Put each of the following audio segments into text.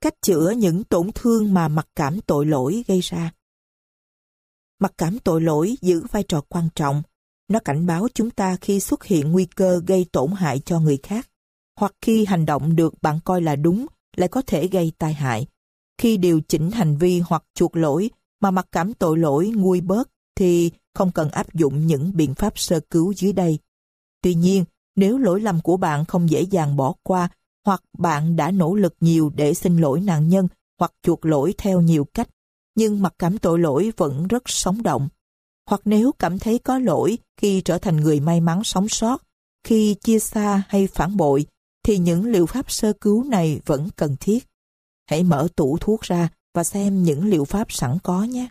Cách chữa những tổn thương mà mặc cảm tội lỗi gây ra. Mặc cảm tội lỗi giữ vai trò quan trọng. Nó cảnh báo chúng ta khi xuất hiện nguy cơ gây tổn hại cho người khác, hoặc khi hành động được bạn coi là đúng lại có thể gây tai hại. Khi điều chỉnh hành vi hoặc chuộc lỗi mà mặc cảm tội lỗi nguôi bớt thì không cần áp dụng những biện pháp sơ cứu dưới đây. Tuy nhiên, nếu lỗi lầm của bạn không dễ dàng bỏ qua, hoặc bạn đã nỗ lực nhiều để xin lỗi nạn nhân hoặc chuộc lỗi theo nhiều cách, nhưng mặc cảm tội lỗi vẫn rất sống động. Hoặc nếu cảm thấy có lỗi khi trở thành người may mắn sống sót, khi chia xa hay phản bội, thì những liệu pháp sơ cứu này vẫn cần thiết. Hãy mở tủ thuốc ra và xem những liệu pháp sẵn có nhé.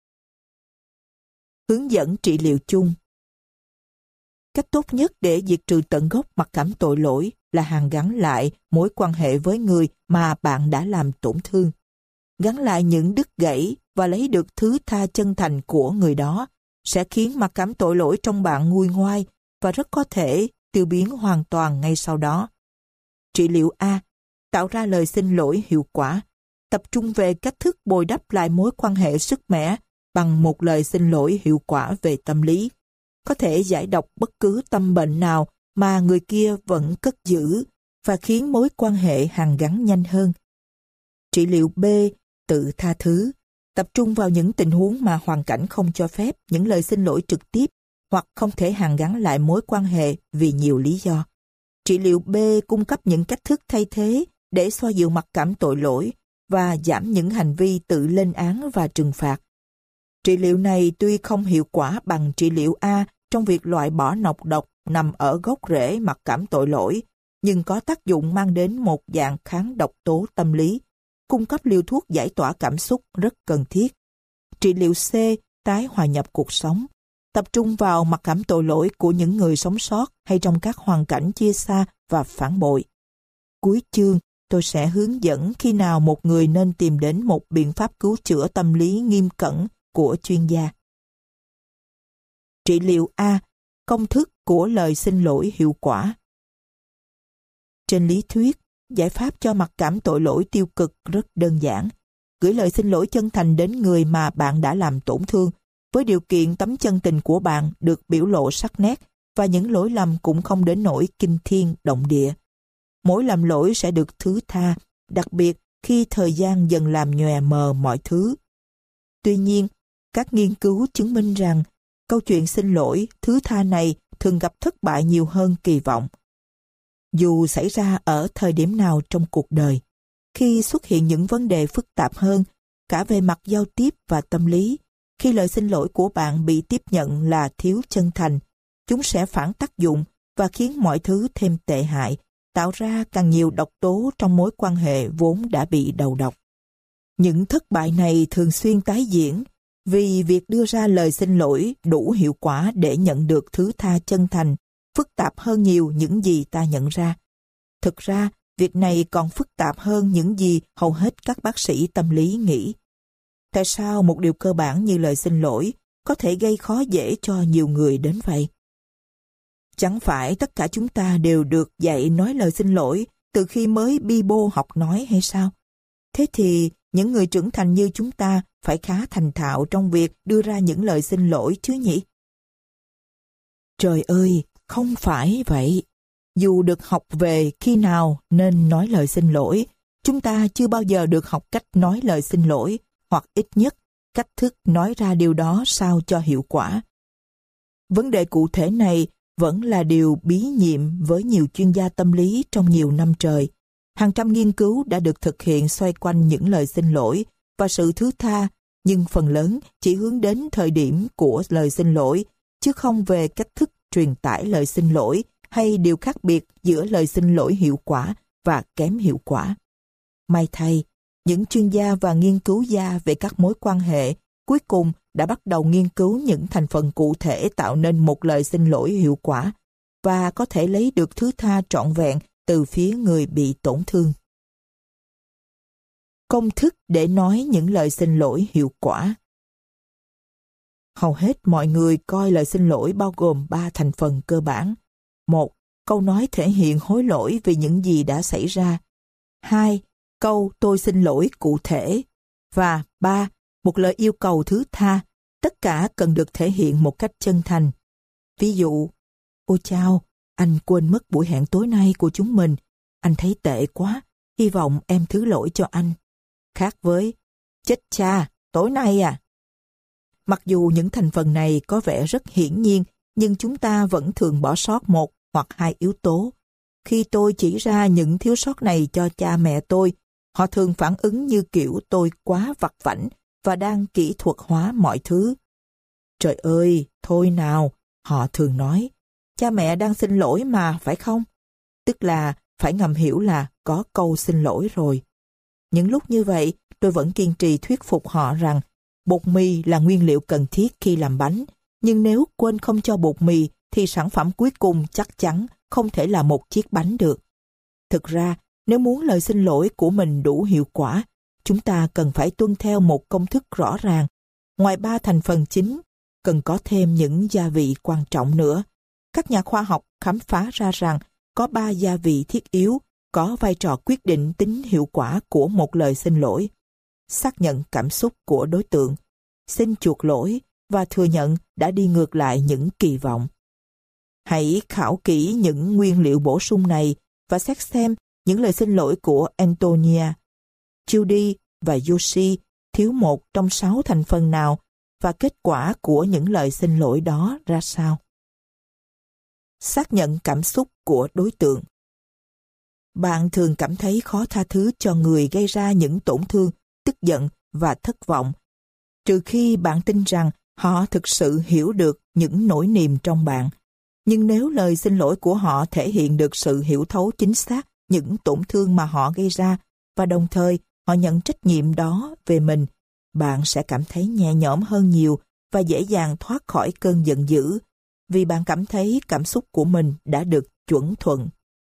Hướng dẫn trị liệu chung. Cách tốt nhất để diệt trừ tận gốc mặc cảm tội lỗi là hàn gắn lại mối quan hệ với người mà bạn đã làm tổn thương. Gắn lại những đứt gãy và lấy được thứ tha chân thành của người đó sẽ khiến mặc cảm tội lỗi trong bạn nguôi ngoai và rất có thể tiêu biến hoàn toàn ngay sau đó. Trị liệu A. Tạo ra lời xin lỗi hiệu quả. Tập trung về cách thức bồi đắp lại mối quan hệ sức mẻ bằng một lời xin lỗi hiệu quả về tâm lý. Có thể giải độc bất cứ tâm bệnh nào mà người kia vẫn cất giữ và khiến mối quan hệ hàn gắn nhanh hơn. Trị liệu B. Tự tha thứ. Tập trung vào những tình huống mà hoàn cảnh không cho phép những lời xin lỗi trực tiếp hoặc không thể hàn gắn lại mối quan hệ vì nhiều lý do. Trị liệu B cung cấp những cách thức thay thế để xoa dịu mặc cảm tội lỗi và giảm những hành vi tự lên án và trừng phạt. Trị liệu này tuy không hiệu quả bằng trị liệu A trong việc loại bỏ nọc độc nằm ở gốc rễ mặc cảm tội lỗi, nhưng có tác dụng mang đến một dạng kháng độc tố tâm lý, cung cấp liều thuốc giải tỏa cảm xúc rất cần thiết. Trị liệu C. Tái hòa nhập cuộc sống. Tập trung vào mặc cảm tội lỗi của những người sống sót hay trong các hoàn cảnh chia xa và phản bội. Cuối chương, tôi sẽ hướng dẫn khi nào một người nên tìm đến một biện pháp cứu chữa tâm lý nghiêm cẩn của chuyên gia. Trị liệu A. Công thức của lời xin lỗi hiệu quả. Trên lý thuyết, giải pháp cho mặc cảm tội lỗi tiêu cực rất đơn giản. Gửi lời xin lỗi chân thành đến người mà bạn đã làm tổn thương, với điều kiện tấm chân tình của bạn được biểu lộ sắc nét và những lỗi lầm cũng không đến nỗi kinh thiên động địa. Mỗi lầm lỗi sẽ được thứ tha, đặc biệt khi thời gian dần làm nhòe mờ mọi thứ. Tuy nhiên, các nghiên cứu chứng minh rằng câu chuyện xin lỗi, thứ tha này thường gặp thất bại nhiều hơn kỳ vọng. Dù xảy ra ở thời điểm nào trong cuộc đời, khi xuất hiện những vấn đề phức tạp hơn, cả về mặt giao tiếp và tâm lý, khi lời xin lỗi của bạn bị tiếp nhận là thiếu chân thành, chúng sẽ phản tác dụng và khiến mọi thứ thêm tệ hại, tạo ra càng nhiều độc tố trong mối quan hệ vốn đã bị đầu độc. Những thất bại này thường xuyên tái diễn vì việc đưa ra lời xin lỗi đủ hiệu quả để nhận được thứ tha chân thành phức tạp hơn nhiều những gì ta nhận ra. Thực ra, việc này còn phức tạp hơn những gì hầu hết các bác sĩ tâm lý nghĩ. Tại sao một điều cơ bản như lời xin lỗi có thể gây khó dễ cho nhiều người đến vậy? Chẳng phải tất cả chúng ta đều được dạy nói lời xin lỗi từ khi mới bi bô học nói hay sao? Thế thì những người trưởng thành như chúng ta phải khá thành thạo trong việc đưa ra những lời xin lỗi chứ nhỉ? Trời ơi, không phải vậy. Dù được học về khi nào nên nói lời xin lỗi, chúng ta chưa bao giờ được học cách nói lời xin lỗi, hoặc ít nhất cách thức nói ra điều đó sao cho hiệu quả. Vấn đề cụ thể này vẫn là điều bí nhiệm với nhiều chuyên gia tâm lý trong nhiều năm trời. Hàng trăm nghiên cứu đã được thực hiện xoay quanh những lời xin lỗi và sự thứ tha, nhưng phần lớn chỉ hướng đến thời điểm của lời xin lỗi, chứ không về cách thức truyền tải lời xin lỗi hay điều khác biệt giữa lời xin lỗi hiệu quả và kém hiệu quả. May thay, những chuyên gia và nghiên cứu gia về các mối quan hệ cuối cùng đã bắt đầu nghiên cứu những thành phần cụ thể tạo nên một lời xin lỗi hiệu quả và có thể lấy được thứ tha trọn vẹn từ phía người bị tổn thương. Công thức để nói những lời xin lỗi hiệu quả. Hầu hết mọi người coi lời xin lỗi bao gồm 3 thành phần cơ bản. 1. Câu nói thể hiện hối lỗi vì những gì đã xảy ra. 2. câu tôi xin lỗi cụ thể. Và 3. Một lời yêu cầu thứ tha. Tất cả cần được thể hiện một cách chân thành. Ví dụ, ôi chao, anh quên mất buổi hẹn tối nay của chúng mình. Anh thấy tệ quá, hy vọng em thứ lỗi cho anh. Khác với, chết cha, tối nay à. Mặc dù những thành phần này có vẻ rất hiển nhiên, nhưng chúng ta vẫn thường bỏ sót một hoặc hai yếu tố. Khi tôi chỉ ra những thiếu sót này cho cha mẹ tôi, họ thường phản ứng như kiểu tôi quá vặt vãnh và đang kỹ thuật hóa mọi thứ. Trời ơi, thôi nào, họ thường nói, cha mẹ đang xin lỗi mà, phải không? Tức là phải ngầm hiểu là có câu xin lỗi rồi. Những lúc như vậy, tôi vẫn kiên trì thuyết phục họ rằng bột mì là nguyên liệu cần thiết khi làm bánh, nhưng nếu quên không cho bột mì thì sản phẩm cuối cùng chắc chắn không thể là một chiếc bánh được. Thực ra, nếu muốn lời xin lỗi của mình đủ hiệu quả, chúng ta cần phải tuân theo một công thức rõ ràng. Ngoài 3 thành phần chính, cần có thêm những gia vị quan trọng nữa. Các nhà khoa học khám phá ra rằng có 3 gia vị thiết yếu có vai trò quyết định tính hiệu quả của một lời xin lỗi. Xác nhận cảm xúc của đối tượng, xin chuộc lỗi và thừa nhận đã đi ngược lại những kỳ vọng. Hãy khảo kỹ những nguyên liệu bổ sung này và xét xem những lời xin lỗi của Antonia, Judy và Yoshi thiếu một trong 6 thành phần nào và kết quả của những lời xin lỗi đó ra sao. Xác nhận cảm xúc của đối tượng. Bạn thường cảm thấy khó tha thứ cho người gây ra những tổn thương, tức giận và thất vọng, trừ khi bạn tin rằng họ thực sự hiểu được những nỗi niềm trong bạn. Nhưng nếu lời xin lỗi của họ thể hiện được sự hiểu thấu chính xác những tổn thương mà họ gây ra và đồng thời họ nhận trách nhiệm đó về mình, bạn sẽ cảm thấy nhẹ nhõm hơn nhiều và dễ dàng thoát khỏi cơn giận dữ vì bạn cảm thấy cảm xúc của mình đã được chuẩn thuận.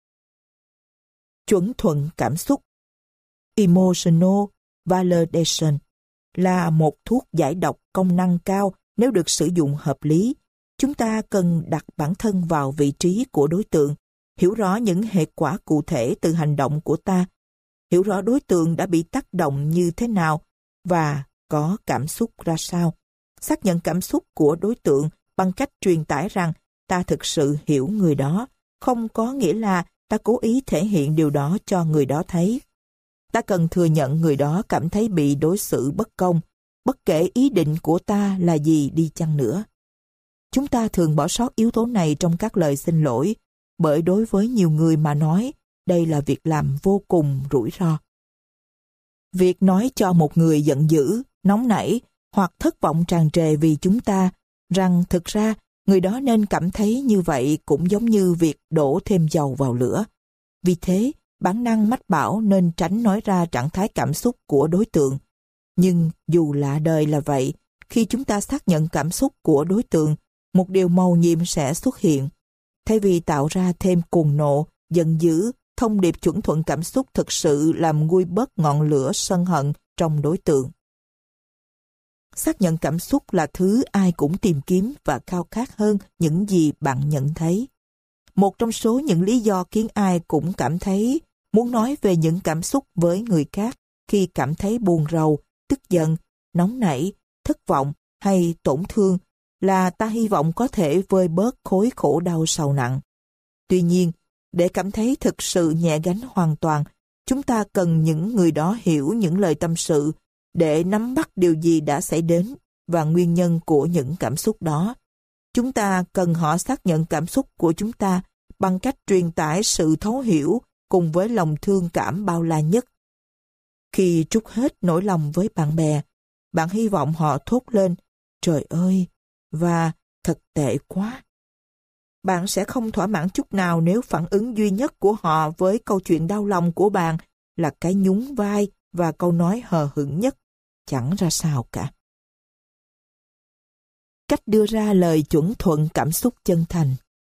Chuẩn thuận cảm xúc Emotional Validation là một thuốc giải độc công năng cao nếu được sử dụng hợp lý. Chúng ta cần đặt bản thân vào vị trí của đối tượng, hiểu rõ những hệ quả cụ thể từ hành động của ta, hiểu rõ đối tượng đã bị tác động như thế nào và có cảm xúc ra sao. Xác nhận cảm xúc của đối tượng bằng cách truyền tải rằng ta thực sự hiểu người đó, không có nghĩa là ta cố ý thể hiện điều đó cho người đó thấy. Ta cần thừa nhận người đó cảm thấy bị đối xử bất công, bất kể ý định của ta là gì đi chăng nữa. Chúng ta thường bỏ sót yếu tố này trong các lời xin lỗi, bởi đối với nhiều người mà nói, đây là việc làm vô cùng rủi ro. Việc nói cho một người giận dữ, nóng nảy hoặc thất vọng tràn trề vì chúng ta rằng thực ra người đó nên cảm thấy như vậy cũng giống như việc đổ thêm dầu vào lửa. Vì thế, bản năng mách bảo nên tránh nói ra trạng thái cảm xúc của đối tượng. Nhưng dù lạ đời là vậy, khi chúng ta xác nhận cảm xúc của đối tượng, một điều mầu nhiệm sẽ xuất hiện. Thay vì tạo ra thêm cuồng nộ, giận dữ, thông điệp chuẩn thuận cảm xúc thực sự làm nguôi bớt ngọn lửa sân hận trong đối tượng. Xác nhận cảm xúc là thứ ai cũng tìm kiếm và khao khát hơn những gì bạn nhận thấy. Một trong số những lý do khiến ai cũng cảm thấy muốn nói về những cảm xúc với người khác khi cảm thấy buồn rầu, tức giận, nóng nảy, thất vọng hay tổn thương là ta hy vọng có thể vơi bớt khối khổ đau sầu nặng. Tuy nhiên, để cảm thấy thực sự nhẹ gánh hoàn toàn, chúng ta cần những người đó hiểu những lời tâm sự để nắm bắt điều gì đã xảy đến và nguyên nhân của những cảm xúc đó. Chúng ta cần họ xác nhận cảm xúc của chúng ta bằng cách truyền tải sự thấu hiểu cùng với lòng thương cảm bao la nhất. Khi trút hết nỗi lòng với bạn bè, bạn hy vọng họ thốt lên, trời ơi, và thật tệ quá. Bạn sẽ không thỏa mãn chút nào nếu phản ứng duy nhất của họ với câu chuyện đau lòng của bạn là cái nhún vai và câu nói hờ hững nhất, chẳng ra sao cả. Cách đưa ra lời chuẩn thuận cảm xúc chân thành.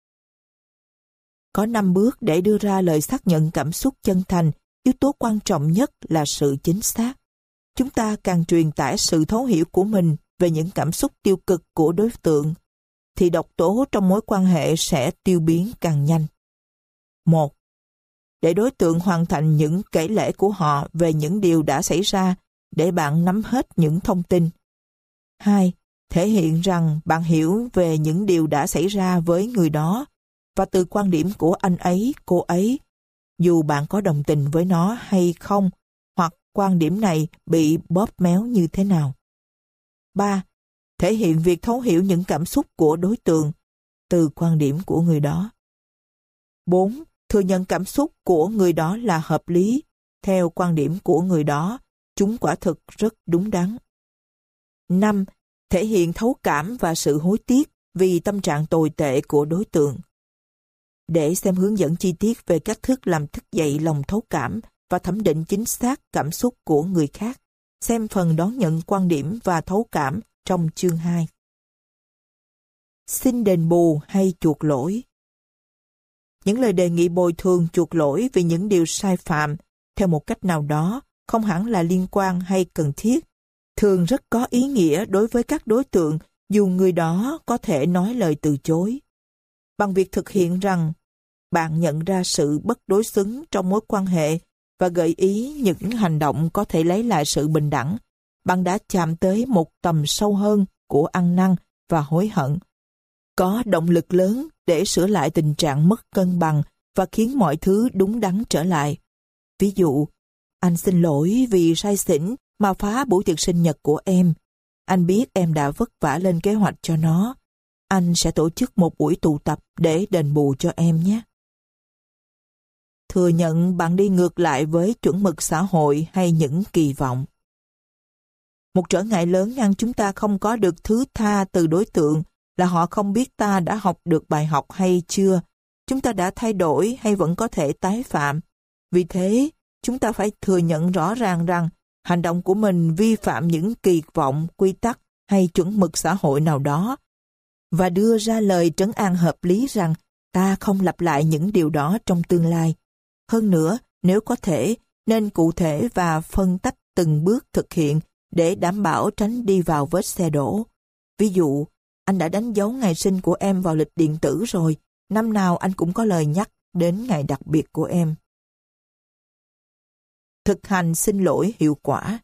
Có 5 bước để đưa ra lời xác nhận cảm xúc chân thành. Yếu tố quan trọng nhất là sự chính xác. Chúng ta càng truyền tải sự thấu hiểu của mình về những cảm xúc tiêu cực của đối tượng, thì độc tố trong mối quan hệ sẽ tiêu biến càng nhanh. 1. để đối tượng hoàn thành những kể lể của họ về những điều đã xảy ra, để bạn nắm hết những thông tin. 2. Thể hiện rằng bạn hiểu về những điều đã xảy ra với người đó và từ quan điểm của anh ấy, cô ấy, dù bạn có đồng tình với nó hay không, hoặc quan điểm này bị bóp méo như thế nào. 3. Thể hiện việc thấu hiểu những cảm xúc của đối tượng từ quan điểm của người đó. 4. Thừa nhận cảm xúc của người đó là hợp lý. Theo quan điểm của người đó, chúng quả thực rất đúng đắn. 5. Thể hiện thấu cảm và sự hối tiếc vì tâm trạng tồi tệ của đối tượng. Để xem hướng dẫn chi tiết về cách thức làm thức dậy lòng thấu cảm và thẩm định chính xác cảm xúc của người khác, xem phần đón nhận quan điểm và thấu cảm trong chương 2. Xin đền bù hay chuộc lỗi. Những lời đề nghị bồi thường chuộc lỗi vì những điều sai phạm, theo một cách nào đó, không hẳn là liên quan hay cần thiết, thường rất có ý nghĩa đối với các đối tượng dù người đó có thể nói lời từ chối. Bằng việc thực hiện rằng bạn nhận ra sự bất đối xứng trong mối quan hệ và gợi ý những hành động có thể lấy lại sự bình đẳng, bạn đã chạm tới một tầm sâu hơn của ăn năn và hối hận. Có động lực lớn để sửa lại tình trạng mất cân bằng và khiến mọi thứ đúng đắn trở lại. Ví dụ, anh xin lỗi vì say xỉn mà phá buổi tiệc sinh nhật của em. Anh biết em đã vất vả lên kế hoạch cho nó. Anh sẽ tổ chức một buổi tụ tập để đền bù cho em nhé. Thừa nhận bạn đi ngược lại với chuẩn mực xã hội hay những kỳ vọng. Một trở ngại lớn ngăn chúng ta không có được thứ tha từ đối tượng là họ không biết ta đã học được bài học hay chưa, chúng ta đã thay đổi hay vẫn có thể tái phạm. Vì thế, chúng ta phải thừa nhận rõ ràng rằng hành động của mình vi phạm những kỳ vọng, quy tắc hay chuẩn mực xã hội nào đó, và đưa ra lời trấn an hợp lý rằng ta không lặp lại những điều đó trong tương lai. Hơn nữa, nếu có thể, nên cụ thể và phân tách từng bước thực hiện để đảm bảo tránh đi vào vết xe đổ. Ví dụ, anh đã đánh dấu ngày sinh của em vào lịch điện tử rồi, năm nào anh cũng có lời nhắc đến ngày đặc biệt của em. Thực hành xin lỗi hiệu quả.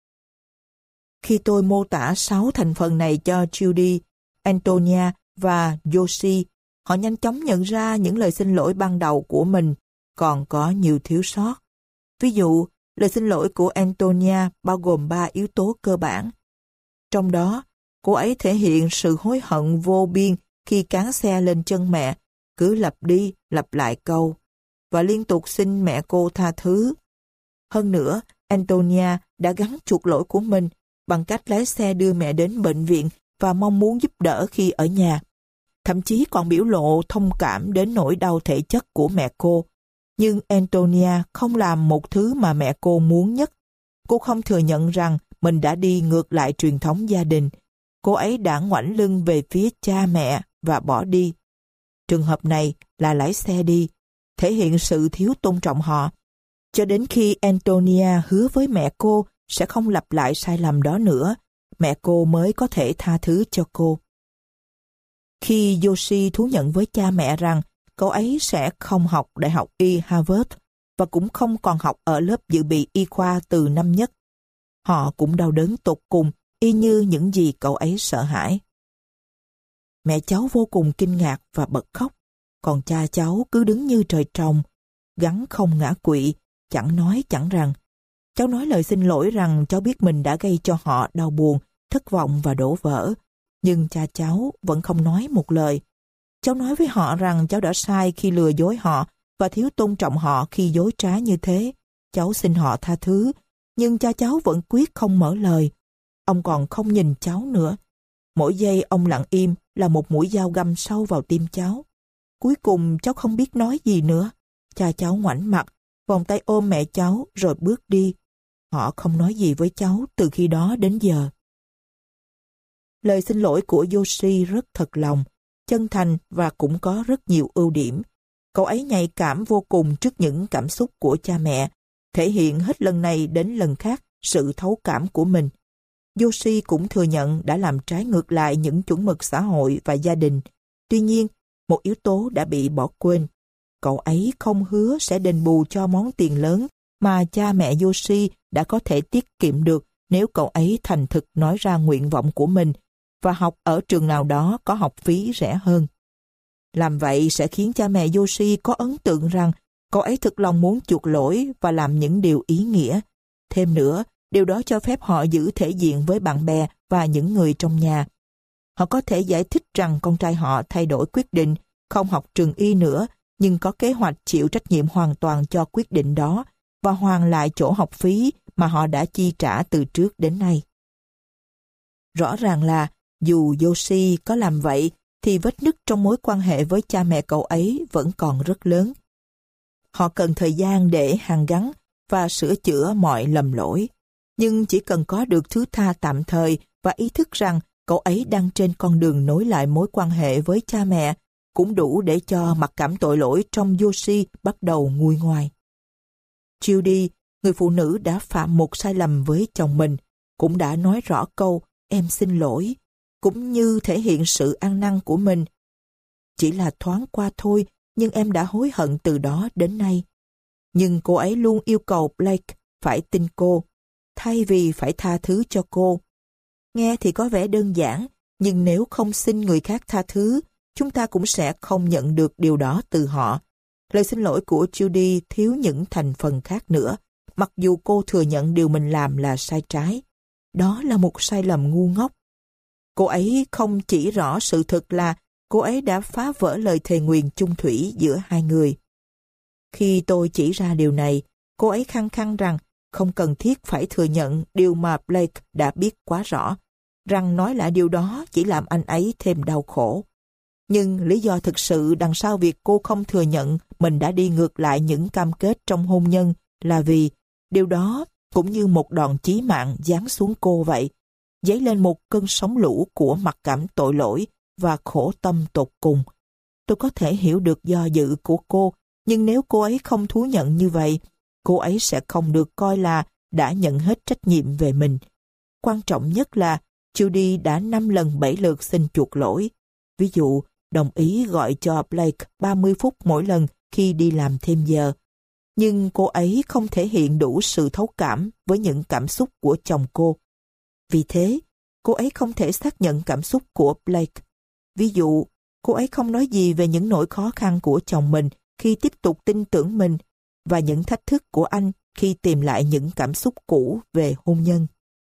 Khi tôi mô tả 6 thành phần này cho Judy, Antonia và Yoshi, họ nhanh chóng nhận ra những lời xin lỗi ban đầu của mình còn có nhiều thiếu sót. Ví dụ, lời xin lỗi của Antonia bao gồm 3 yếu tố cơ bản. Trong đó, cô ấy thể hiện sự hối hận vô biên khi cán xe lên chân mẹ, cứ lặp đi lặp lại câu, và liên tục xin mẹ cô tha thứ. Hơn nữa, Antonia đã gắn chuộc lỗi của mình bằng cách lái xe đưa mẹ đến bệnh viện và mong muốn giúp đỡ khi ở nhà. Thậm chí còn biểu lộ thông cảm đến nỗi đau thể chất của mẹ cô. Nhưng Antonia không làm một thứ mà mẹ cô muốn nhất. Cô không thừa nhận rằng mình đã đi ngược lại truyền thống gia đình. Cô ấy đã ngoảnh lưng về phía cha mẹ và bỏ đi. Trường hợp này là lái xe đi, thể hiện sự thiếu tôn trọng họ, cho đến khi Antonia hứa với mẹ cô sẽ không lặp lại sai lầm đó nữa, mẹ cô mới có thể tha thứ cho cô. Khi Yoshi thú nhận với cha mẹ rằng cậu ấy sẽ không học Đại học Y Harvard và cũng không còn học ở lớp dự bị y khoa từ năm nhất, họ cũng đau đớn tột cùng y như những gì cậu ấy sợ hãi. Mẹ cháu vô cùng kinh ngạc và bật khóc, còn cha cháu cứ đứng như trời trồng, gắng không ngã quỵ, chẳng nói chẳng rằng. Cháu nói lời xin lỗi rằng cháu biết mình đã gây cho họ đau buồn, thất vọng và đổ vỡ, nhưng cha cháu vẫn không nói một lời. Cháu nói với họ rằng cháu đã sai khi lừa dối họ và thiếu tôn trọng họ khi dối trá như thế. Cháu xin họ tha thứ, nhưng cha cháu vẫn quyết không mở lời. Ông còn không nhìn cháu nữa. Mỗi giây ông lặng im là một mũi dao găm sâu vào tim cháu. Cuối cùng cháu không biết nói gì nữa. Cha cháu ngoảnh mặt, vòng tay ôm mẹ cháu rồi bước đi. Họ không nói gì với cháu từ khi đó đến giờ. Lời xin lỗi của Yoshi rất thật lòng, chân thành và cũng có rất nhiều ưu điểm. Cậu ấy nhạy cảm vô cùng trước những cảm xúc của cha mẹ, thể hiện hết lần này đến lần khác sự thấu cảm của mình. Yoshi cũng thừa nhận đã làm trái ngược lại những chuẩn mực xã hội và gia đình. Tuy nhiên, một yếu tố đã bị bỏ quên. cậu ấy không hứa sẽ đền bù cho món tiền lớn mà cha mẹ Yoshi đã có thể tiết kiệm được nếu cậu ấy thành thực nói ra nguyện vọng của mình và học ở trường nào đó có học phí rẻ hơn. Làm vậy sẽ khiến cha mẹ Yoshi có ấn tượng rằng cậu ấy thực lòng muốn chuộc lỗi và làm những điều ý nghĩa. Thêm nữa, điều đó cho phép họ giữ thể diện với bạn bè và những người trong nhà. Họ có thể giải thích rằng con trai họ thay đổi quyết định, không học trường y nữa, nhưng có kế hoạch chịu trách nhiệm hoàn toàn cho quyết định đó và hoàn lại chỗ học phí mà họ đã chi trả từ trước đến nay. Rõ ràng là dù Yoshi có làm vậy, thì vết nứt trong mối quan hệ với cha mẹ cậu ấy vẫn còn rất lớn. Họ cần thời gian để hàn gắn và sửa chữa mọi lầm lỗi. Nhưng chỉ cần có được thứ tha tạm thời và ý thức rằng cậu ấy đang trên con đường nối lại mối quan hệ với cha mẹ, cũng đủ để cho mặc cảm tội lỗi trong Yoshi bắt đầu nguôi ngoai. Judy, người phụ nữ đã phạm một sai lầm với chồng mình, cũng đã nói rõ câu "em xin lỗi", cũng như thể hiện sự ăn năn của mình. Chỉ là thoáng qua thôi, nhưng em đã hối hận từ đó đến nay. Nhưng cô ấy luôn yêu cầu Blake phải tin cô, thay vì phải tha thứ cho cô. Nghe thì có vẻ đơn giản, nhưng nếu không xin người khác tha thứ, chúng ta cũng sẽ không nhận được điều đó từ họ. Lời xin lỗi của Judy thiếu những thành phần khác nữa, mặc dù cô thừa nhận điều mình làm là sai trái. Đó là một sai lầm ngu ngốc. Cô ấy không chỉ rõ sự thực là cô ấy đã phá vỡ lời thề nguyền chung thủy giữa hai người. Khi tôi chỉ ra điều này, cô ấy khăng khăng rằng không cần thiết phải thừa nhận điều mà Blake đã biết quá rõ, rằng nói lại điều đó chỉ làm anh ấy thêm đau khổ. Nhưng lý do thực sự đằng sau việc cô không thừa nhận mình đã đi ngược lại những cam kết trong hôn nhân là vì điều đó cũng như một đòn chí mạng giáng xuống cô vậy, dấy lên một cơn sóng lũ của mặc cảm tội lỗi và khổ tâm tột cùng. Tôi có thể hiểu được do dự của cô, nhưng nếu cô ấy không thú nhận như vậy, cô ấy sẽ không được coi là đã nhận hết trách nhiệm về mình. Quan trọng nhất là Judy đã 5 lần 7 lượt xin chuộc lỗi. Ví dụ, đồng ý gọi cho Blake 30 phút mỗi lần khi đi làm thêm giờ. Nhưng cô ấy không thể hiện đủ sự thấu cảm với những cảm xúc của chồng cô. Vì thế, cô ấy không thể xác nhận cảm xúc của Blake. Ví dụ, cô ấy không nói gì về những nỗi khó khăn của chồng mình khi tiếp tục tin tưởng mình và những thách thức của anh khi tìm lại những cảm xúc cũ về hôn nhân.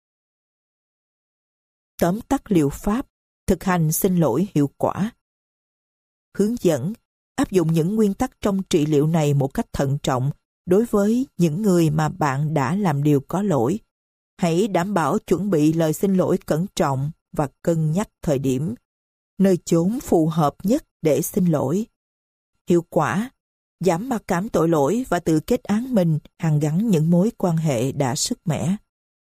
Tóm tắt liệu pháp, thực hành xin lỗi hiệu quả. Hướng dẫn, áp dụng những nguyên tắc trong trị liệu này một cách thận trọng đối với những người mà bạn đã làm điều có lỗi. Hãy đảm bảo chuẩn bị lời xin lỗi cẩn trọng và cân nhắc thời điểm, nơi chốn phù hợp nhất để xin lỗi. Hiệu quả, giảm mặc cảm tội lỗi và tự kết án mình hàn gắn những mối quan hệ đã sức mẻ.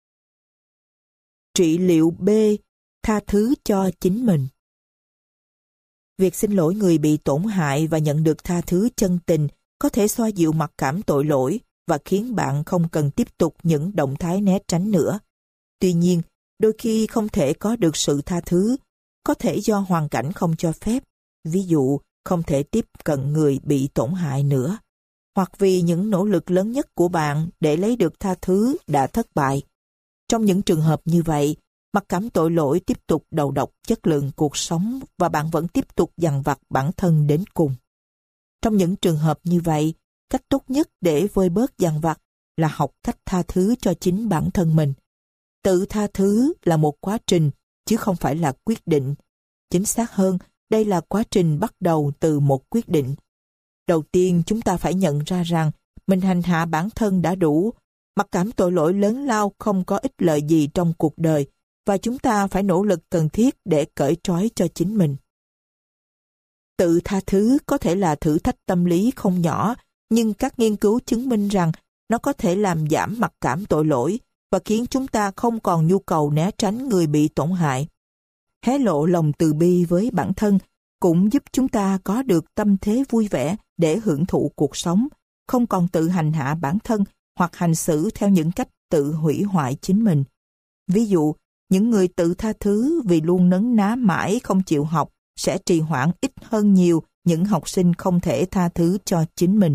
Trị liệu B, tha thứ cho chính mình. Việc xin lỗi người bị tổn hại và nhận được tha thứ chân tình có thể xoa dịu mặc cảm tội lỗi và khiến bạn không cần tiếp tục những động thái né tránh nữa. Tuy nhiên, đôi khi không thể có được sự tha thứ, có thể do hoàn cảnh không cho phép, ví dụ không thể tiếp cận người bị tổn hại nữa, hoặc vì những nỗ lực lớn nhất của bạn để lấy được tha thứ đã thất bại. Trong những trường hợp như vậy, mặc cảm tội lỗi tiếp tục đầu độc chất lượng cuộc sống và bạn vẫn tiếp tục dằn vặt bản thân đến cùng. Trong những trường hợp như vậy, cách tốt nhất để vơi bớt dằn vặt là học cách tha thứ cho chính bản thân mình. Tự tha thứ là một quá trình, chứ không phải là quyết định. Chính xác hơn, đây là quá trình bắt đầu từ một quyết định. Đầu tiên, chúng ta phải nhận ra rằng mình hành hạ bản thân đã đủ. Mặc cảm tội lỗi lớn lao không có ích lợi gì trong cuộc đời, và chúng ta phải nỗ lực cần thiết để cởi trói cho chính mình. Tự tha thứ có thể là thử thách tâm lý không nhỏ, nhưng các nghiên cứu chứng minh rằng nó có thể làm giảm mặc cảm tội lỗi và khiến chúng ta không còn nhu cầu né tránh người bị tổn hại. Hé lộ lòng từ bi với bản thân cũng giúp chúng ta có được tâm thế vui vẻ để hưởng thụ cuộc sống, không còn tự hành hạ bản thân hoặc hành xử theo những cách tự hủy hoại chính mình. Ví dụ, những người tự tha thứ vì luôn nấn ná mãi không chịu học sẽ trì hoãn ít hơn nhiều những học sinh không thể tha thứ cho chính mình.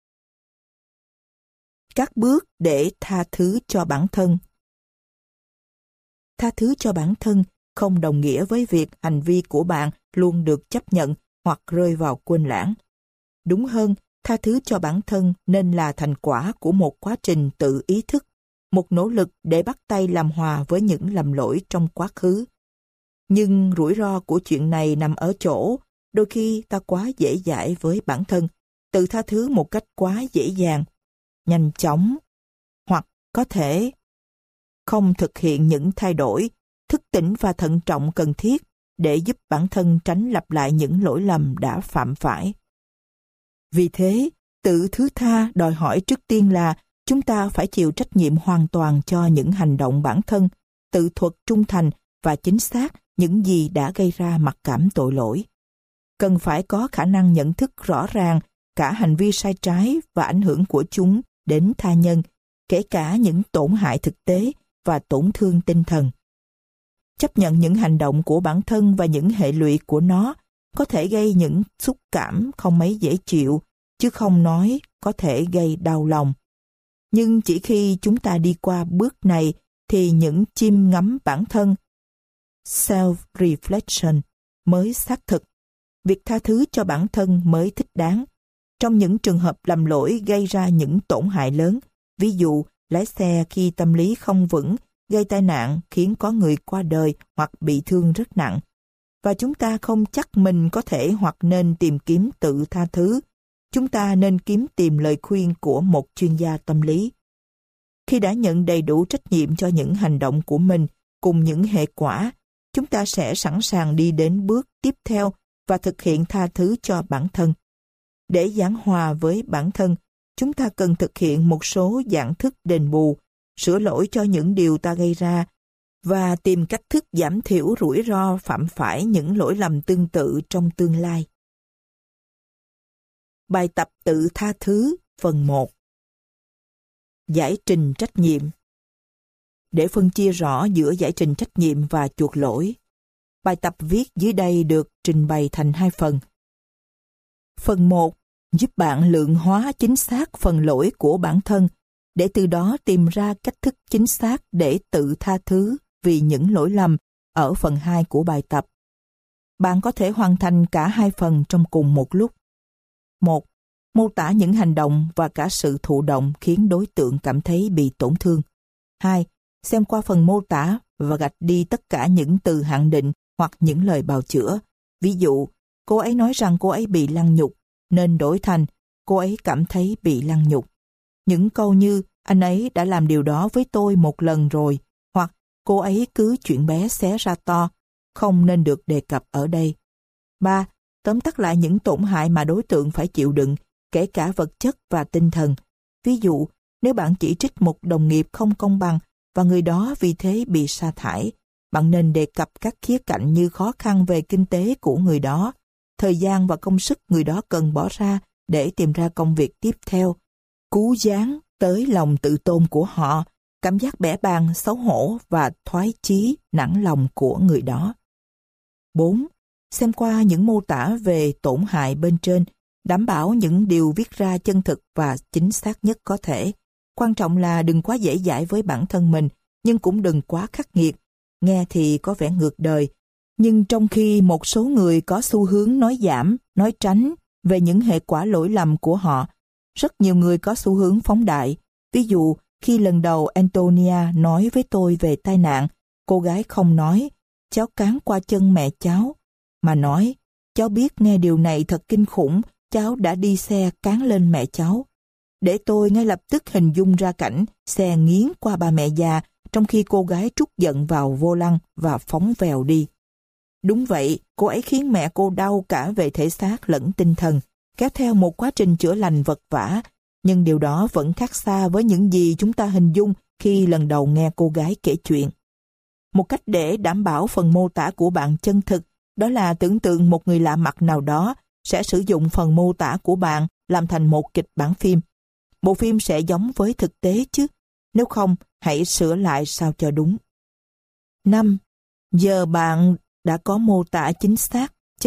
Các bước để tha thứ cho bản thân. Tha thứ cho bản thân không đồng nghĩa với việc hành vi của bạn luôn được chấp nhận hoặc rơi vào quên lãng. Đúng hơn, tha thứ cho bản thân nên là thành quả của một quá trình tự ý thức, một nỗ lực để bắt tay làm hòa với những lầm lỗi trong quá khứ. Nhưng rủi ro của chuyện này nằm ở chỗ, đôi khi ta quá dễ dãi với bản thân, tự tha thứ một cách quá dễ dàng, nhanh chóng, hoặc có thể không thực hiện những thay đổi, thức tỉnh và thận trọng cần thiết để giúp bản thân tránh lặp lại những lỗi lầm đã phạm phải. Vì thế, tự thứ tha đòi hỏi trước tiên là chúng ta phải chịu trách nhiệm hoàn toàn cho những hành động bản thân, tự thuật trung thành và chính xác những gì đã gây ra mặc cảm tội lỗi. Cần phải có khả năng nhận thức rõ ràng cả hành vi sai trái và ảnh hưởng của chúng đến tha nhân, kể cả những tổn hại thực tế và tổn thương tinh thần. Chấp nhận những hành động của bản thân và những hệ lụy của nó có thể gây những xúc cảm không mấy dễ chịu, chứ không nói có thể gây đau lòng. Nhưng chỉ khi chúng ta đi qua bước này thì những chiêm ngắm bản thân, self-reflection, mới xác thực. Việc tha thứ cho bản thân mới thích đáng. Trong những trường hợp lầm lỗi gây ra những tổn hại lớn, ví dụ lái xe khi tâm lý không vững, gây tai nạn khiến có người qua đời hoặc bị thương rất nặng, và chúng ta không chắc mình có thể hoặc nên tìm kiếm tự tha thứ, chúng ta nên tìm lời khuyên của một chuyên gia tâm lý. Khi đã nhận đầy đủ trách nhiệm cho những hành động của mình cùng những hệ quả, chúng ta sẽ sẵn sàng đi đến bước tiếp theo và thực hiện tha thứ cho bản thân. Để giảng hòa với bản thân, chúng ta cần thực hiện một số dạng thức đền bù, sửa lỗi cho những điều ta gây ra và tìm cách thức giảm thiểu rủi ro phạm phải những lỗi lầm tương tự trong tương lai. Bài tập tự tha thứ phần 1. Giải trình trách nhiệm. Để phân chia rõ giữa giải trình trách nhiệm và chuộc lỗi, bài tập viết dưới đây được trình bày thành 2 phần. Phần 1 giúp bạn lượng hóa chính xác phần lỗi của bản thân, để từ đó tìm ra cách thức chính xác để tự tha thứ vì những lỗi lầm ở phần 2 của bài tập. Bạn có thể hoàn thành cả 2 phần trong cùng một lúc. 1. Mô tả những hành động và cả sự thụ động khiến đối tượng cảm thấy bị tổn thương. 2. Xem qua phần mô tả và gạch đi tất cả những từ hạn định hoặc những lời bào chữa. Ví dụ, cô ấy nói rằng cô ấy bị lăng nhục, nên đổi thành cô ấy cảm thấy bị lăng nhục. Những câu như anh ấy đã làm điều đó với tôi một lần rồi, hoặc cô ấy cứ chuyện bé xé ra to, không nên được đề cập ở đây. 3. Tóm tắt lại những tổn hại mà đối tượng phải chịu đựng, kể cả vật chất và tinh thần. Ví dụ, nếu bạn chỉ trích một đồng nghiệp không công bằng và người đó vì thế bị sa thải, bạn nên đề cập các khía cạnh như khó khăn về kinh tế của người đó, thời gian và công sức người đó cần bỏ ra để tìm ra công việc tiếp theo, cú giáng tới lòng tự tôn của họ, cảm giác bẽ bàng, xấu hổ và thoái chí, nản lòng của người đó. 4. Xem qua những mô tả về tổn hại bên trên, đảm bảo những điều viết ra chân thực và chính xác nhất có thể. Quan trọng là đừng quá dễ dãi với bản thân mình, nhưng cũng đừng quá khắc nghiệt. Nghe thì có vẻ ngược đời, nhưng trong khi một số người có xu hướng nói giảm, nói tránh về những hệ quả lỗi lầm của họ, rất nhiều người có xu hướng phóng đại. Ví dụ, khi lần đầu Antonia nói với tôi về tai nạn, cô gái không nói, cháu cán qua chân mẹ cháu, mà nói, cháu biết nghe điều này thật kinh khủng, cháu đã đi xe cán lên mẹ cháu. Để tôi ngay lập tức hình dung ra cảnh xe nghiến qua bà mẹ già, trong khi cô gái trút giận vào vô lăng và phóng vèo đi. Đúng vậy, cô ấy khiến mẹ cô đau cả về thể xác lẫn tinh thần, kéo theo một quá trình chữa lành vật vã, nhưng điều đó vẫn khác xa với những gì chúng ta hình dung khi lần đầu nghe cô gái kể chuyện. Một cách để đảm bảo phần mô tả của bạn chân thực, đó là tưởng tượng một người lạ mặt nào đó sẽ sử dụng phần mô tả của bạn làm thành một kịch bản phim. Bộ phim sẽ giống với thực tế chứ, nếu không, hãy sửa lại sao cho đúng. 5. Giờ bạn đã có mô tả chính xác, chân thực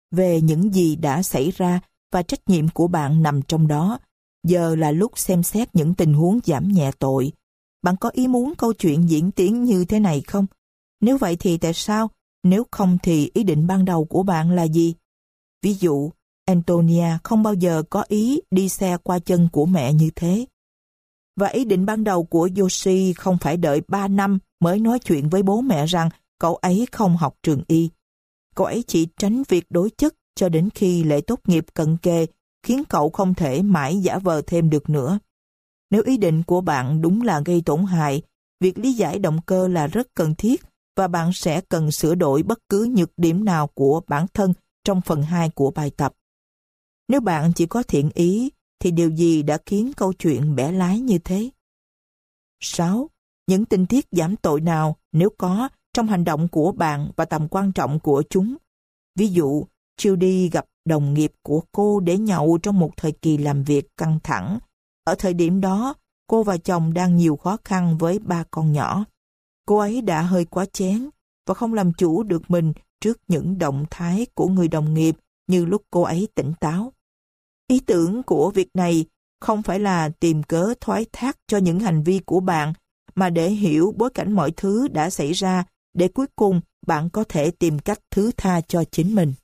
về những gì đã xảy ra và trách nhiệm của bạn nằm trong đó. Giờ là lúc xem xét những tình huống giảm nhẹ tội. Bạn có ý muốn câu chuyện diễn tiến như thế này không? Nếu vậy thì tại sao? Nếu không thì ý định ban đầu của bạn là gì? Ví dụ, Antonia không bao giờ có ý đi xe qua chân của mẹ như thế. Và ý định ban đầu của Yoshi không phải đợi 3 năm mới nói chuyện với bố mẹ rằng cậu ấy không học trường y. Cậu ấy chỉ tránh việc đối chất cho đến khi lễ tốt nghiệp cận kề, khiến cậu không thể mãi giả vờ thêm được nữa. Nếu ý định của bạn đúng là gây tổn hại, việc lý giải động cơ là rất cần thiết và bạn sẽ cần sửa đổi bất cứ nhược điểm nào của bản thân trong phần 2 của bài tập. Nếu bạn chỉ có thiện ý, thì điều gì đã khiến câu chuyện bẻ lái như thế? 6. Những tình tiết giảm tội nào, nếu có, trong hành động của bạn và tầm quan trọng của chúng? Ví dụ, Judy gặp đồng nghiệp của cô để nhậu trong một thời kỳ làm việc căng thẳng. Ở thời điểm đó, cô và chồng đang nhiều khó khăn với 3 con nhỏ. Cô ấy đã hơi quá chén và không làm chủ được mình trước những động thái của người đồng nghiệp như lúc cô ấy tỉnh táo. Ý tưởng của việc này không phải là tìm cớ thoái thác cho những hành vi của bạn, mà để hiểu bối cảnh mọi thứ đã xảy ra, để cuối cùng bạn có thể tìm cách thứ tha cho chính mình.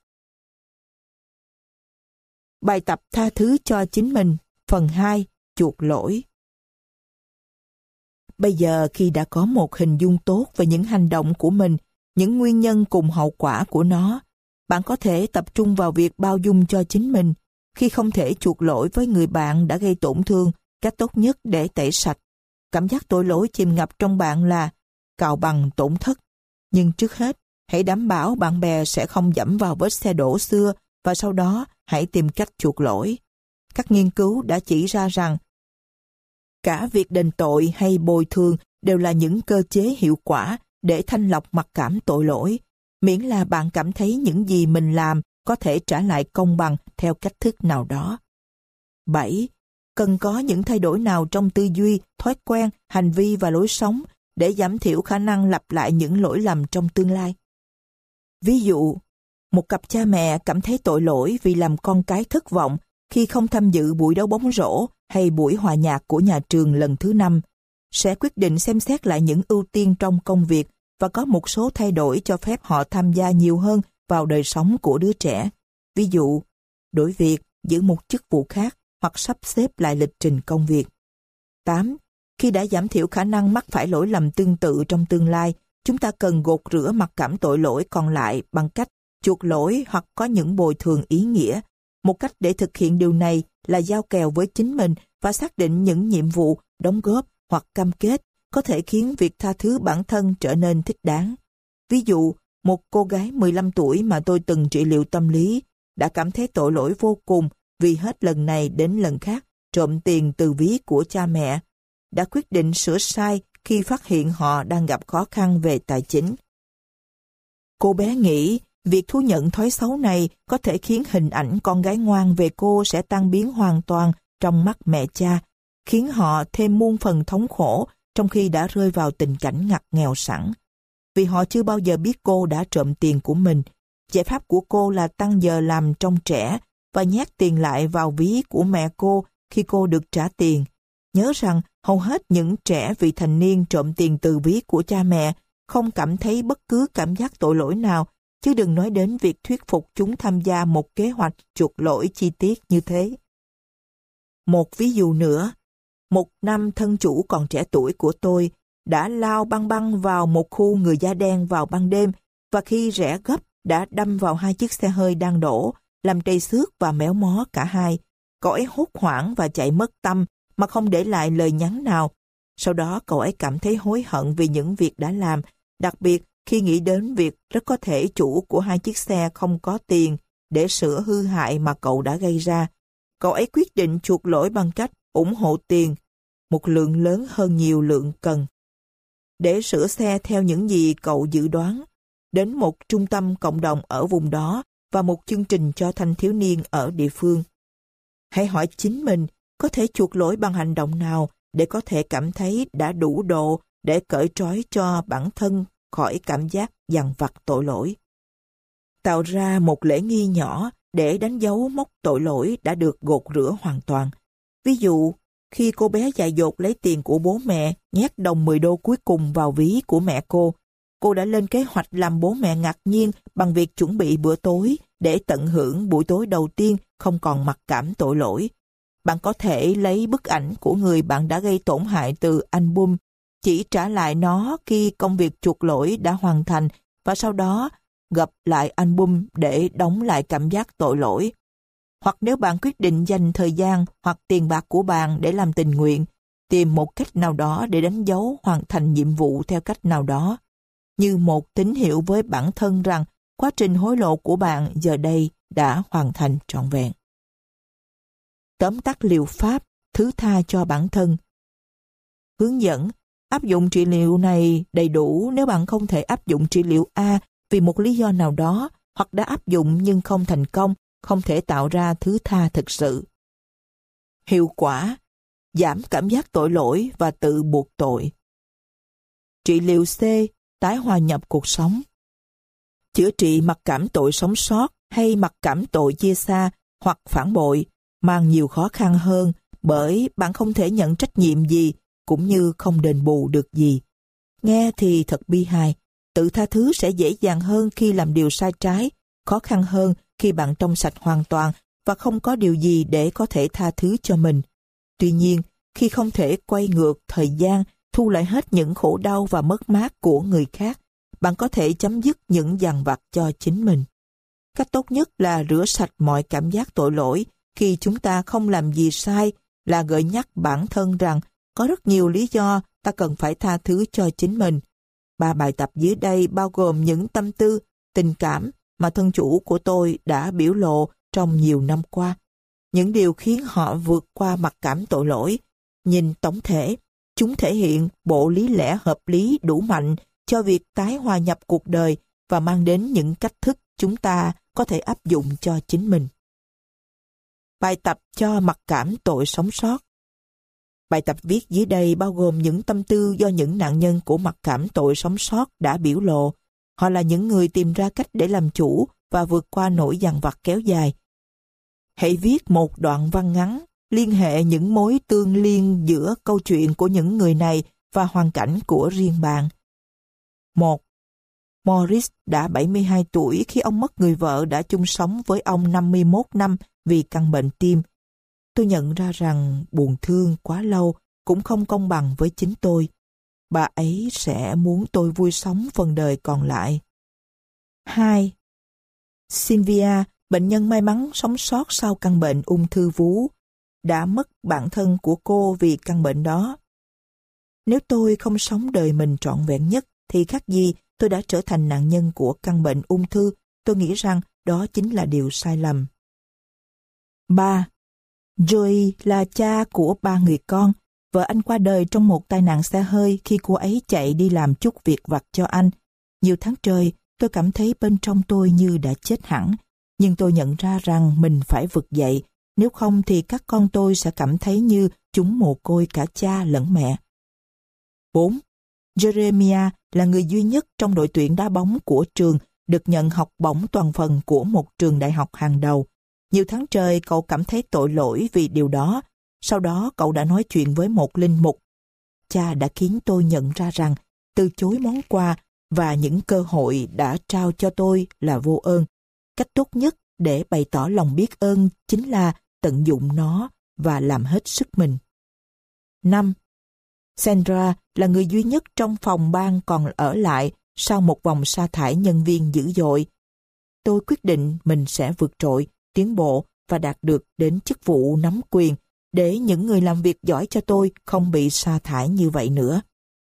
Bài tập tha thứ cho chính mình, phần 2, chuộc lỗi. Bây giờ khi đã có một hình dung tốt về những hành động của mình, những nguyên nhân cùng hậu quả của nó, bạn có thể tập trung vào việc bao dung cho chính mình. Khi không thể chuộc lỗi với người bạn đã gây tổn thương, cách tốt nhất để tẩy sạch cảm giác tội lỗi chìm ngập trong bạn là cào bằng tổn thất. Nhưng trước hết, hãy đảm bảo bạn bè sẽ không dẫm vào vết xe đổ xưa và sau đó hãy tìm cách chuộc lỗi. Các nghiên cứu đã chỉ ra rằng cả việc đền tội hay bồi thường đều là những cơ chế hiệu quả để thanh lọc mặc cảm tội lỗi, miễn là bạn cảm thấy những gì mình làm có thể trả lại công bằng theo cách thức nào đó. 7. Cần có những thay đổi nào trong tư duy, thói quen, hành vi và lối sống để giảm thiểu khả năng lặp lại những lỗi lầm trong tương lai. Ví dụ, một cặp cha mẹ cảm thấy tội lỗi vì làm con cái thất vọng khi không tham dự buổi đấu bóng rổ hay buổi hòa nhạc của nhà trường lần thứ 5, sẽ quyết định xem xét lại những ưu tiên trong công việc và có một số thay đổi cho phép họ tham gia nhiều hơn vào đời sống của đứa trẻ. Ví dụ, đổi việc, giữ một chức vụ khác hoặc sắp xếp lại lịch trình công việc. 8. Khi đã giảm thiểu khả năng mắc phải lỗi lầm tương tự trong tương lai, chúng ta cần gột rửa mặc cảm tội lỗi còn lại bằng cách chuộc lỗi hoặc có những bồi thường ý nghĩa. Một cách để thực hiện điều này là giao kèo với chính mình và xác định những nhiệm vụ, đóng góp hoặc cam kết có thể khiến việc tha thứ bản thân trở nên thích đáng. Ví dụ, một cô gái 15 tuổi mà tôi từng trị liệu tâm lý đã cảm thấy tội lỗi vô cùng vì hết lần này đến lần khác trộm tiền từ ví của cha mẹ, đã quyết định sửa sai khi phát hiện họ đang gặp khó khăn về tài chính. Cô bé nghĩ việc thú nhận thói xấu này có thể khiến hình ảnh con gái ngoan về cô sẽ tan biến hoàn toàn trong mắt mẹ cha, khiến họ thêm muôn phần thống khổ trong khi đã rơi vào tình cảnh ngặt nghèo sẵn. Vì họ chưa bao giờ biết cô đã trộm tiền của mình, giải pháp của cô là tăng giờ làm trông trẻ và nhét tiền lại vào ví của mẹ cô khi cô được trả tiền. Nhớ rằng hầu hết những trẻ vị thành niên trộm tiền từ ví của cha mẹ không cảm thấy bất cứ cảm giác tội lỗi nào, chứ đừng nói đến việc thuyết phục chúng tham gia một kế hoạch chuộc lỗi chi tiết như thế. Một ví dụ nữa, một năm thân chủ còn trẻ tuổi của tôi đã lao băng băng vào một khu người da đen vào ban đêm và khi rẽ gấp đã đâm vào 2 chiếc xe hơi đang đổ, làm trầy xước và méo mó cả hai. Cậu ấy hốt hoảng và chạy mất tâm mà không để lại lời nhắn nào. Sau đó cậu ấy cảm thấy hối hận vì những việc đã làm, đặc biệt khi nghĩ đến việc rất có thể chủ của 2 chiếc xe không có tiền để sửa hư hại mà cậu đã gây ra. Cậu ấy quyết định chuộc lỗi bằng cách ủng hộ tiền, một lượng lớn hơn nhiều lượng cần, để sửa xe theo những gì cậu dự đoán, đến một trung tâm cộng đồng ở vùng đó và một chương trình cho thanh thiếu niên ở địa phương. Hãy hỏi chính mình có thể chuộc lỗi bằng hành động nào để có thể cảm thấy đã đủ độ để cởi trói cho bản thân khỏi cảm giác dằn vặt tội lỗi. tạo ra một lễ nghi nhỏ để đánh dấu mốc tội lỗi đã được gột rửa hoàn toàn. Ví dụ, khi cô bé dại dột lấy tiền của bố mẹ, nhét đồng 10 đô cuối cùng vào ví của mẹ cô đã lên kế hoạch làm bố mẹ ngạc nhiên bằng việc chuẩn bị bữa tối để tận hưởng buổi tối đầu tiên không còn mặc cảm tội lỗi. Bạn có thể lấy bức ảnh của người bạn đã gây tổn hại từ album, chỉ trả lại nó khi công việc chuộc lỗi đã hoàn thành và sau đó gập lại album để đóng lại cảm giác tội lỗi. Hoặc nếu bạn quyết định dành thời gian hoặc tiền bạc của bạn để làm tình nguyện, tìm một cách nào đó để đánh dấu hoàn thành nhiệm vụ theo cách nào đó, như một tín hiệu với bản thân rằng quá trình hối lộ của bạn giờ đây đã hoàn thành trọn vẹn. Tóm tắt liệu pháp thứ tha cho bản thân. Hướng dẫn: áp dụng trị liệu này đầy đủ nếu bạn không thể áp dụng trị liệu A vì một lý do nào đó, hoặc đã áp dụng nhưng không thành công, không thể tạo ra thứ tha thực sự. Hiệu quả: giảm cảm giác tội lỗi và tự buộc tội. Trị liệu C: tái hòa nhập cuộc sống. Chữa trị mặc cảm tội sống sót hay mặc cảm tội chia xa hoặc phản bội mang nhiều khó khăn hơn bởi bạn không thể nhận trách nhiệm gì cũng như không đền bù được gì. Nghe thì thật bi hài, tự tha thứ sẽ dễ dàng hơn khi làm điều sai trái, khó khăn hơn khi bạn trong sạch hoàn toàn và không có điều gì để có thể tha thứ cho mình. Tuy nhiên, khi không thể quay ngược thời gian, thu lại hết những khổ đau và mất mát của người khác, bạn có thể chấm dứt những dằn vặt cho chính mình. Cách tốt nhất là rửa sạch mọi cảm giác tội lỗi khi chúng ta không làm gì sai, là gợi nhắc bản thân rằng có rất nhiều lý do ta cần phải tha thứ cho chính mình. 3 bài tập dưới đây bao gồm những tâm tư, tình cảm mà thân chủ của tôi đã biểu lộ trong nhiều năm qua. Những điều khiến họ vượt qua mặc cảm tội lỗi. Nhìn tổng thể, chúng thể hiện bộ lý lẽ hợp lý đủ mạnh cho việc tái hòa nhập cuộc đời và mang đến những cách thức chúng ta có thể áp dụng cho chính mình. Bài tập cho mặc cảm tội sống sót. Bài tập viết dưới đây bao gồm những tâm tư do những nạn nhân của mặc cảm tội sống sót đã biểu lộ. Họ là những người tìm ra cách để làm chủ và vượt qua nỗi dằn vặt kéo dài. Hãy viết một đoạn văn ngắn, liên hệ những mối tương liên giữa câu chuyện của những người này và hoàn cảnh của riêng bạn. 1. Morris đã 72 tuổi khi ông mất người vợ đã chung sống với ông 51 năm vì căn bệnh tim. Tôi nhận ra rằng buồn thương quá lâu cũng không công bằng với chính tôi. Bà ấy sẽ muốn tôi vui sống phần đời còn lại. 2. Sylvia, bệnh nhân may mắn sống sót sau căn bệnh ung thư vú, đã mất bản thân của cô vì căn bệnh đó. Nếu tôi không sống đời mình trọn vẹn nhất, thì khác gì tôi đã trở thành nạn nhân của căn bệnh ung thư. Tôi nghĩ rằng đó chính là điều sai lầm. 3. Joey là cha của 3 người con. Vợ anh qua đời trong một tai nạn xe hơi khi cô ấy chạy đi làm chút việc vặt cho anh. Nhiều tháng trời, tôi cảm thấy bên trong tôi như đã chết hẳn. Nhưng tôi nhận ra rằng mình phải vực dậy. Nếu không thì các con tôi sẽ cảm thấy như chúng mồ côi cả cha lẫn mẹ. 4. Jeremiah là người duy nhất trong đội tuyển đá bóng của trường được nhận học bổng toàn phần của một trường đại học hàng đầu. Nhiều tháng trời cậu cảm thấy tội lỗi vì điều đó. Sau đó cậu đã nói chuyện với một linh mục. Cha đã khiến tôi nhận ra rằng từ chối món quà và những cơ hội đã trao cho tôi là vô ơn. Cách tốt nhất để bày tỏ lòng biết ơn chính là tận dụng nó và làm hết sức mình. 5. Sandra là người duy nhất trong phòng ban còn ở lại sau một vòng sa thải nhân viên dữ dội. Tôi quyết định mình sẽ vượt trội, tiến bộ và đạt được đến chức vụ nắm quyền để những người làm việc giỏi cho tôi không bị sa thải như vậy nữa.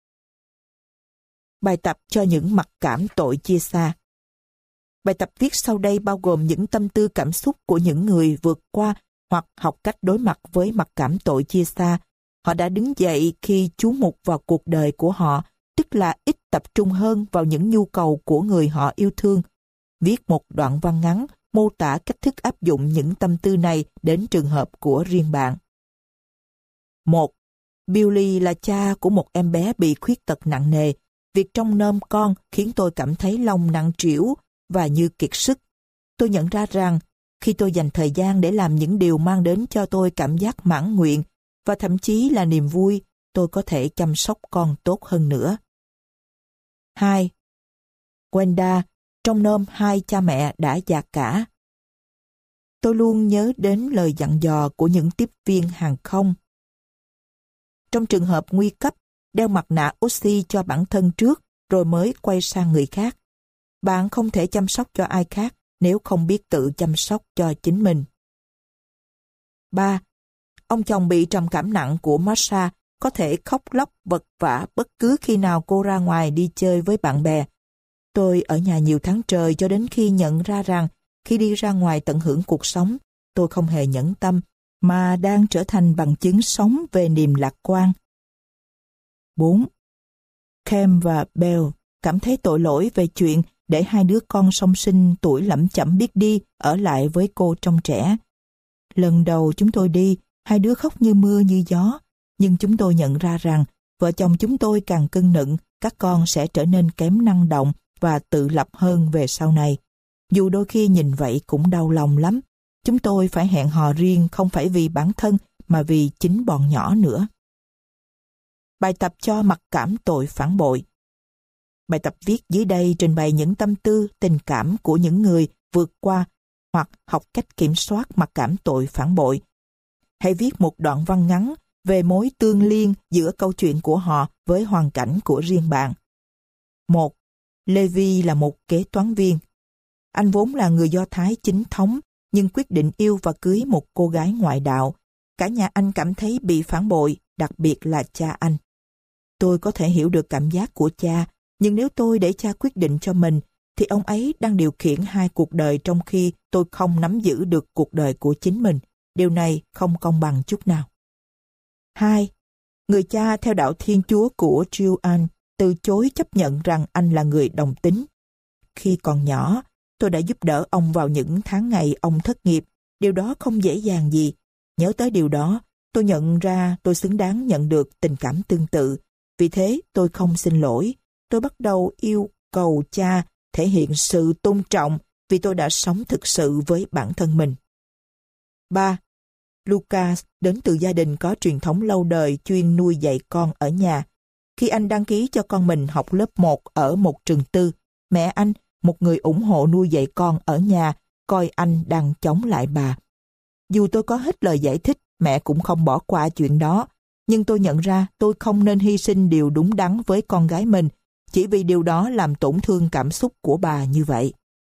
Bài tập cho những mặc cảm tội chia xa. Bài tập viết sau đây bao gồm những tâm tư cảm xúc của những người vượt qua hoặc học cách đối mặt với mặc cảm tội chia xa. Họ đã đứng dậy khi chú mục vào cuộc đời của họ, tức là ít tập trung hơn vào những nhu cầu của người họ yêu thương. Viết một đoạn văn ngắn mô tả cách thức áp dụng những tâm tư này đến trường hợp của riêng bạn. 1. Billy là cha của một em bé bị khuyết tật nặng nề. Việc trông nom con khiến tôi cảm thấy lòng nặng trĩu và như kiệt sức. Tôi nhận ra rằng khi tôi dành thời gian để làm những điều mang đến cho tôi cảm giác mãn nguyện và thậm chí là niềm vui, tôi có thể chăm sóc con tốt hơn nữa. 2. Gwenda, trong nôm hai cha mẹ đã già cả. Tôi luôn nhớ đến lời dặn dò của những tiếp viên hàng không. Trong trường hợp nguy cấp, đeo mặt nạ oxy cho bản thân trước rồi mới quay sang người khác. Bạn không thể chăm sóc cho ai khác nếu không biết tự chăm sóc cho chính mình. 3. Ông chồng bị trầm cảm nặng của Marsha có thể khóc lóc vật vã bất cứ khi nào cô ra ngoài đi chơi với bạn bè. Tôi ở nhà nhiều tháng trời cho đến khi nhận ra rằng khi đi ra ngoài tận hưởng cuộc sống, tôi không hề nhẫn tâm, mà đang trở thành bằng chứng sống về niềm lạc quan. 4. Cam và Bell cảm thấy tội lỗi về chuyện để hai đứa con song sinh tuổi lẩm chẩm biết đi ở lại với cô trông trẻ. Lần đầu chúng tôi đi, hai đứa khóc như mưa như gió, nhưng chúng tôi nhận ra rằng vợ chồng chúng tôi càng cưng nựng, các con sẽ trở nên kém năng động và tự lập hơn về sau này. Dù đôi khi nhìn vậy cũng đau lòng lắm. Chúng tôi phải hẹn hò riêng không phải vì bản thân mà vì chính bọn nhỏ nữa. Bài tập cho mặc cảm tội phản bội. Bài tập viết dưới đây trình bày những tâm tư, tình cảm của những người vượt qua hoặc học cách kiểm soát mặc cảm tội phản bội. Hãy viết một đoạn văn ngắn về mối tương liên giữa câu chuyện của họ với hoàn cảnh của riêng bạn. 1. Levi là một kế toán viên. Anh vốn là người Do Thái chính thống, nhưng quyết định yêu và cưới một cô gái ngoại đạo. Cả nhà anh cảm thấy bị phản bội, đặc biệt là cha anh. Tôi có thể hiểu được cảm giác của cha, nhưng nếu tôi để cha quyết định cho mình, thì ông ấy đang điều khiển hai cuộc đời trong khi tôi không nắm giữ được cuộc đời của chính mình. Điều này không công bằng chút nào. 2. Người cha theo đạo Thiên Chúa của Joanne từ chối chấp nhận rằng anh là người đồng tính. Khi còn nhỏ, tôi đã giúp đỡ ông vào những tháng ngày ông thất nghiệp. Điều đó không dễ dàng gì. Nhớ tới điều đó, tôi nhận ra tôi xứng đáng nhận được tình cảm tương tự. Vì thế, tôi không xin lỗi. Tôi bắt đầu yêu cầu cha thể hiện sự tôn trọng vì tôi đã sống thực sự với bản thân mình. 3. Lucas đến từ gia đình có truyền thống lâu đời chuyên nuôi dạy con ở nhà. Khi anh đăng ký cho con mình học lớp 1 ở một trường tư, mẹ anh, một người ủng hộ nuôi dạy con ở nhà, coi anh đang chống lại bà. Dù tôi có hết lời giải thích, mẹ cũng không bỏ qua chuyện đó. Nhưng tôi nhận ra tôi không nên hy sinh điều đúng đắn với con gái mình, chỉ vì điều đó làm tổn thương cảm xúc của bà như vậy.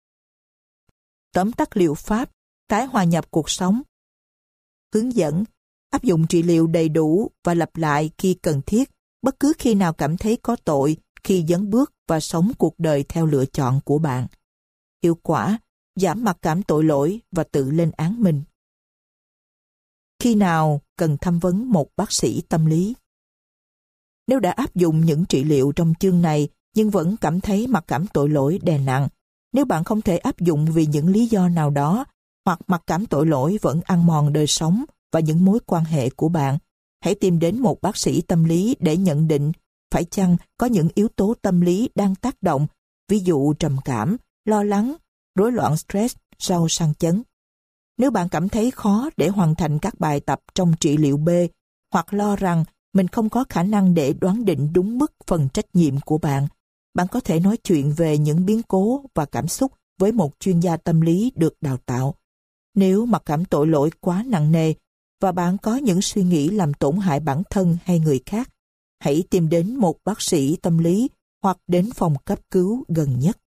Tóm tắt liệu pháp, tái hòa nhập cuộc sống. Hướng dẫn, áp dụng trị liệu đầy đủ và lặp lại khi cần thiết, bất cứ khi nào cảm thấy có tội, khi dấn bước và sống cuộc đời theo lựa chọn của bạn. Hiệu quả, giảm mặc cảm tội lỗi và tự lên án mình. Khi nào cần tham vấn một bác sĩ tâm lý? Nếu đã áp dụng những trị liệu trong chương này nhưng vẫn cảm thấy mặc cảm tội lỗi đè nặng, nếu bạn không thể áp dụng vì những lý do nào đó, hoặc mặc cảm tội lỗi vẫn ăn mòn đời sống và những mối quan hệ của bạn, hãy tìm đến một bác sĩ tâm lý để nhận định phải chăng có những yếu tố tâm lý đang tác động, ví dụ trầm cảm, lo lắng, rối loạn stress sau sang chấn. Nếu bạn cảm thấy khó để hoàn thành các bài tập trong trị liệu B, hoặc lo rằng mình không có khả năng để đoán định đúng mức phần trách nhiệm của bạn, bạn có thể nói chuyện về những biến cố và cảm xúc với một chuyên gia tâm lý được đào tạo. Nếu mặc cảm tội lỗi quá nặng nề và bạn có những suy nghĩ làm tổn hại bản thân hay người khác, hãy tìm đến một bác sĩ tâm lý hoặc đến phòng cấp cứu gần nhất.